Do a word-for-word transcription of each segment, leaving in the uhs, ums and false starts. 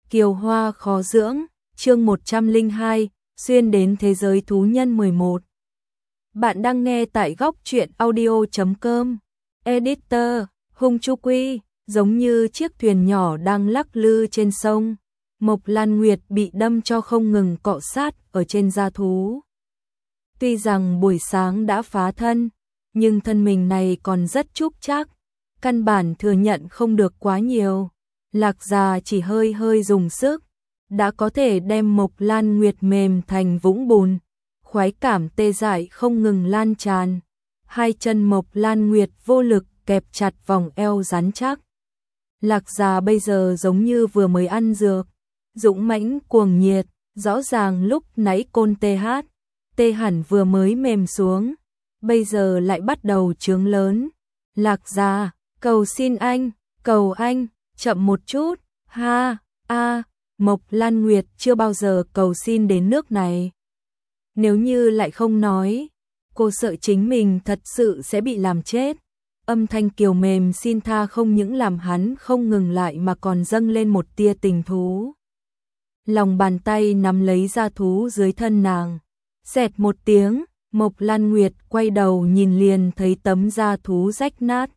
Kiều hoa khó dưỡng, chương một trăm lẻ hai, xuyên đến thế giới thú nhân mười một. Bạn đang nghe tại góc truyện audio chấm com. Editor, Hung Chu Quy, giống như chiếc thuyền nhỏ đang lắc lư trên sông. Mộc Lan Nguyệt bị đâm cho không ngừng cọ sát ở trên da thú. Tuy rằng buổi sáng đã phá thân, nhưng thân mình này còn rất trúc chắc, căn bản thừa nhận không được quá nhiều. Lạc Gia chỉ hơi hơi dùng sức, đã có thể đem Mộc Lan Nguyệt mềm thành vũng bùn, khoái cảm tê dại không ngừng lan tràn. Hai chân Mộc Lan Nguyệt vô lực kẹp chặt vòng eo rắn chắc. Lạc Gia bây giờ giống như vừa mới ăn dược, dũng mãnh cuồng nhiệt, rõ ràng lúc nãy côn tê hát, tê hẳn vừa mới mềm xuống, bây giờ lại bắt đầu trướng lớn. Lạc Gia, cầu xin anh, cầu anh, chậm một chút, ha, a, Mộc Lan Nguyệt chưa bao giờ cầu xin đến nước này. Nếu như lại không nói, cô sợ chính mình thật sự sẽ bị làm chết. Âm thanh kiều mềm xin tha không những làm hắn không ngừng lại mà còn dâng lên một tia tình thú. Lòng bàn tay nắm lấy da thú dưới thân nàng, xẹt một tiếng, Mộc Lan Nguyệt quay đầu nhìn liền thấy tấm da thú rách nát,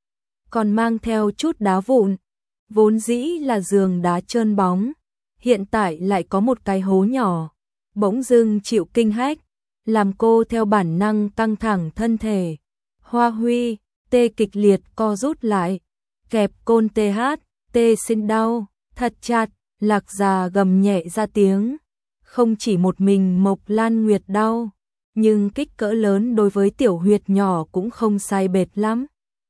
còn mang theo chút đá vụn. Vốn dĩ là giường đá trơn bóng, hiện tại lại có một cái hố nhỏ, bỗng dưng chịu kinh hách, làm cô theo bản năng căng thẳng thân thể. Hoa Huy, tê kịch liệt co rút lại, kẹp côn tê hát, tê xin đau, thật chặt. Lạc Gia gầm nhẹ ra tiếng, không chỉ một mình Mộc Lan Nguyệt đau, nhưng kích cỡ lớn đối với tiểu huyệt nhỏ cũng không sai bệt lắm.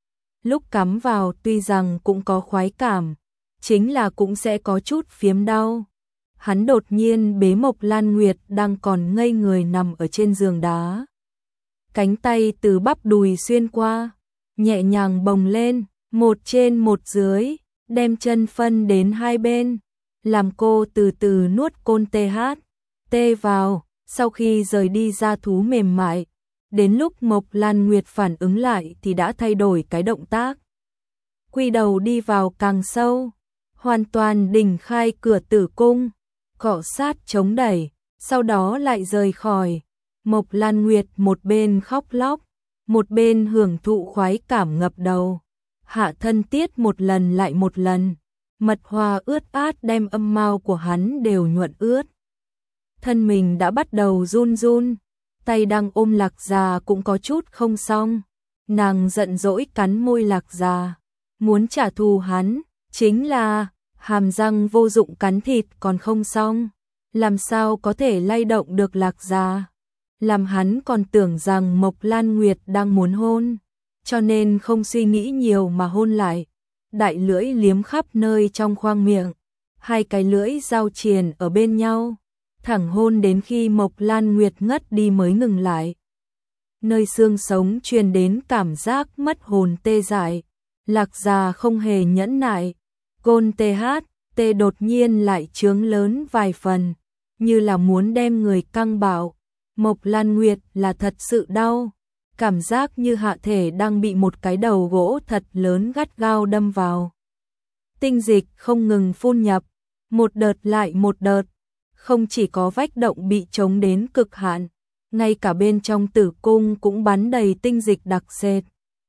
Lúc cắm vào tuy rằng cũng có khoái cảm, chính là cũng sẽ có chút phiếm đau. Hắn đột nhiên bế Mộc Lan Nguyệt đang còn ngây người nằm ở trên giường đá. Cánh tay từ bắp đùi xuyên qua, nhẹ nhàng bồng lên, một trên một dưới, đem chân phân đến hai bên, làm cô từ từ nuốt côn tê hát, tê vào. Sau khi rời đi da thú mềm mại, đến lúc Mộc Lan Nguyệt phản ứng lại thì đã thay đổi cái động tác. Quy đầu đi vào càng sâu, hoàn toàn đỉnh khai cửa tử cung, cọ sát chống đẩy, sau đó lại rời khỏi. Mộc Lan Nguyệt một bên khóc lóc, một bên hưởng thụ khoái cảm ngập đầu. Hạ thân tiết một lần lại một lần, mật hoa ướt át đem âm mao của hắn đều nhuận ướt. Thân mình đã bắt đầu run run, tay đang ôm Lạc Gia cũng có chút không xong. Nàng giận dỗi cắn môi Lạc Gia, muốn trả thù hắn, chính là hàm răng vô dụng cắn thịt còn không xong, làm sao có thể lay động được Lạc Gia. Làm hắn còn tưởng rằng Mộc Lan Nguyệt đang muốn hôn, cho nên không suy nghĩ nhiều mà hôn lại. Đại lưỡi liếm khắp nơi trong khoang miệng, hai cái lưỡi giao triền ở bên nhau, thẳng hôn đến khi Mộc Lan Nguyệt ngất đi mới ngừng lại. Nơi xương sống truyền đến cảm giác mất hồn tê dại. Lạc Gia không hề nhẫn nại, côn tê hát, tê đột nhiên lại trướng lớn vài phần, như là muốn đem người căng bạo. Mộc Lan Nguyệt là thật sự đau, cảm giác như hạ thể đang bị một cái đầu gỗ thật lớn gắt gao đâm vào. Tinh dịch không ngừng phun nhập, một đợt lại một đợt, không chỉ có vách động bị chống đến cực hạn, ngay cả bên trong tử cung cũng bắn đầy tinh dịch đặc sệt.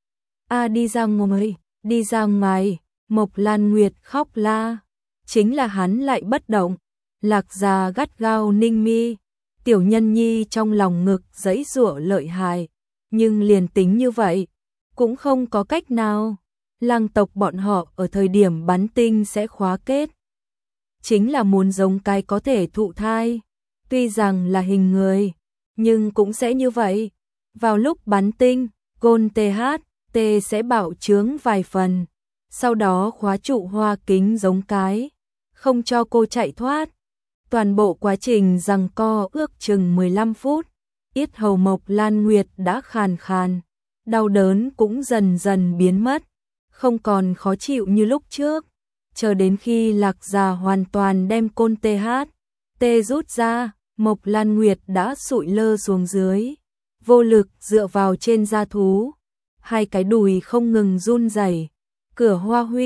A đi ra ngoài, đi ra ngoài, Mộc Lan Nguyệt khóc la, chính là hắn lại bất động. Lạc Gia gắt gao ninh mi, tiểu nhân nhi trong lòng ngực giãy giụa lợi hại, nhưng liền tính như vậy, cũng không có cách nào. Lang tộc bọn họ ở thời điểm bắn tinh sẽ khóa kết, chính là muốn giống cái có thể thụ thai, tuy rằng là hình người, nhưng cũng sẽ như vậy. Vào lúc bắn tinh, côn tê hát, tê sẽ bạo trướng vài phần, sau đó khóa trụ hoa kính giống cái, không cho cô chạy thoát. Toàn bộ quá trình giằng co ước chừng mười lăm phút, yết hầu Mộc Lan Nguyệt đã khàn khàn, đau đớn cũng dần dần biến mất, không còn khó chịu như lúc trước. Chờ đến khi Lạc Gia hoàn toàn đem côn tê hát, tê rút ra, Mộc Lan Nguyệt đã sụi lơ xuống dưới, vô lực dựa vào trên da thú, hai cái đùi không ngừng run rẩy. Cửa Hoa Huy,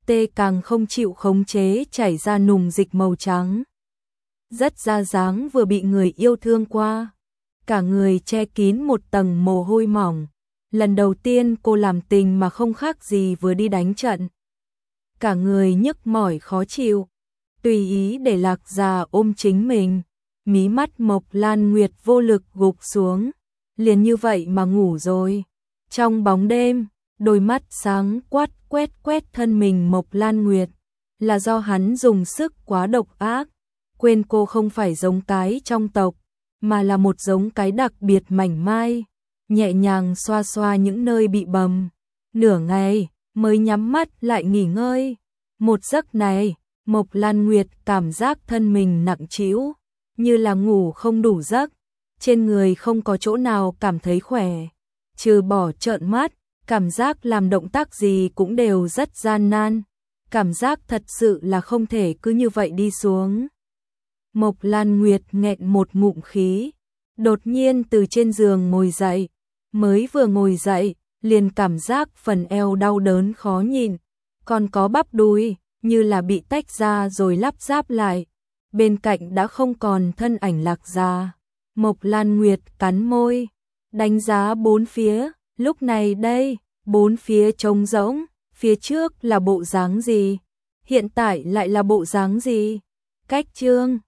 tê càng không chịu khống chế chảy ra nùng dịch màu trắng. Rất ra dáng vừa bị người yêu thương qua. Cả người che kín một tầng mồ hôi mỏng. Lần đầu tiên cô làm tình mà không khác gì vừa đi đánh trận. Cả người nhức mỏi khó chịu. Tùy ý để Lạc Gia ôm chính mình. Mí mắt Mộc Lan Nguyệt vô lực gục xuống. Liền như vậy mà ngủ rồi. Trong bóng đêm, đôi mắt sáng quát quét quét thân mình Mộc Lan Nguyệt. Là do hắn dùng sức quá độc ác. Quên cô không phải giống cái trong tộc, mà là một giống cái đặc biệt mảnh mai. Nhẹ nhàng xoa xoa những nơi bị bầm. Nửa ngày, mới nhắm mắt lại nghỉ ngơi. Một giấc này, Mộc Lan Nguyệt cảm giác thân mình nặng trĩu, như là ngủ không đủ giấc. Trên người không có chỗ nào cảm thấy khỏe. Trừ bỏ trợn mắt, cảm giác làm động tác gì cũng đều rất gian nan. Cảm giác thật sự là không thể cứ như vậy đi xuống. Mộc Lan Nguyệt nghẹn một ngụm khí. Đột nhiên từ trên giường ngồi dậy. Mới vừa ngồi dậy, liền cảm giác phần eo đau đớn khó nhịn. Còn có bắp đùi, như là bị tách ra rồi lắp ráp lại. Bên cạnh đã không còn thân ảnh Lạc Gia. Mộc Lan Nguyệt cắn môi, đánh giá bốn phía. Lúc này đây, bốn phía trống rỗng. Phía trước là bộ dáng gì? Hiện tại lại là bộ dáng gì? Cách chương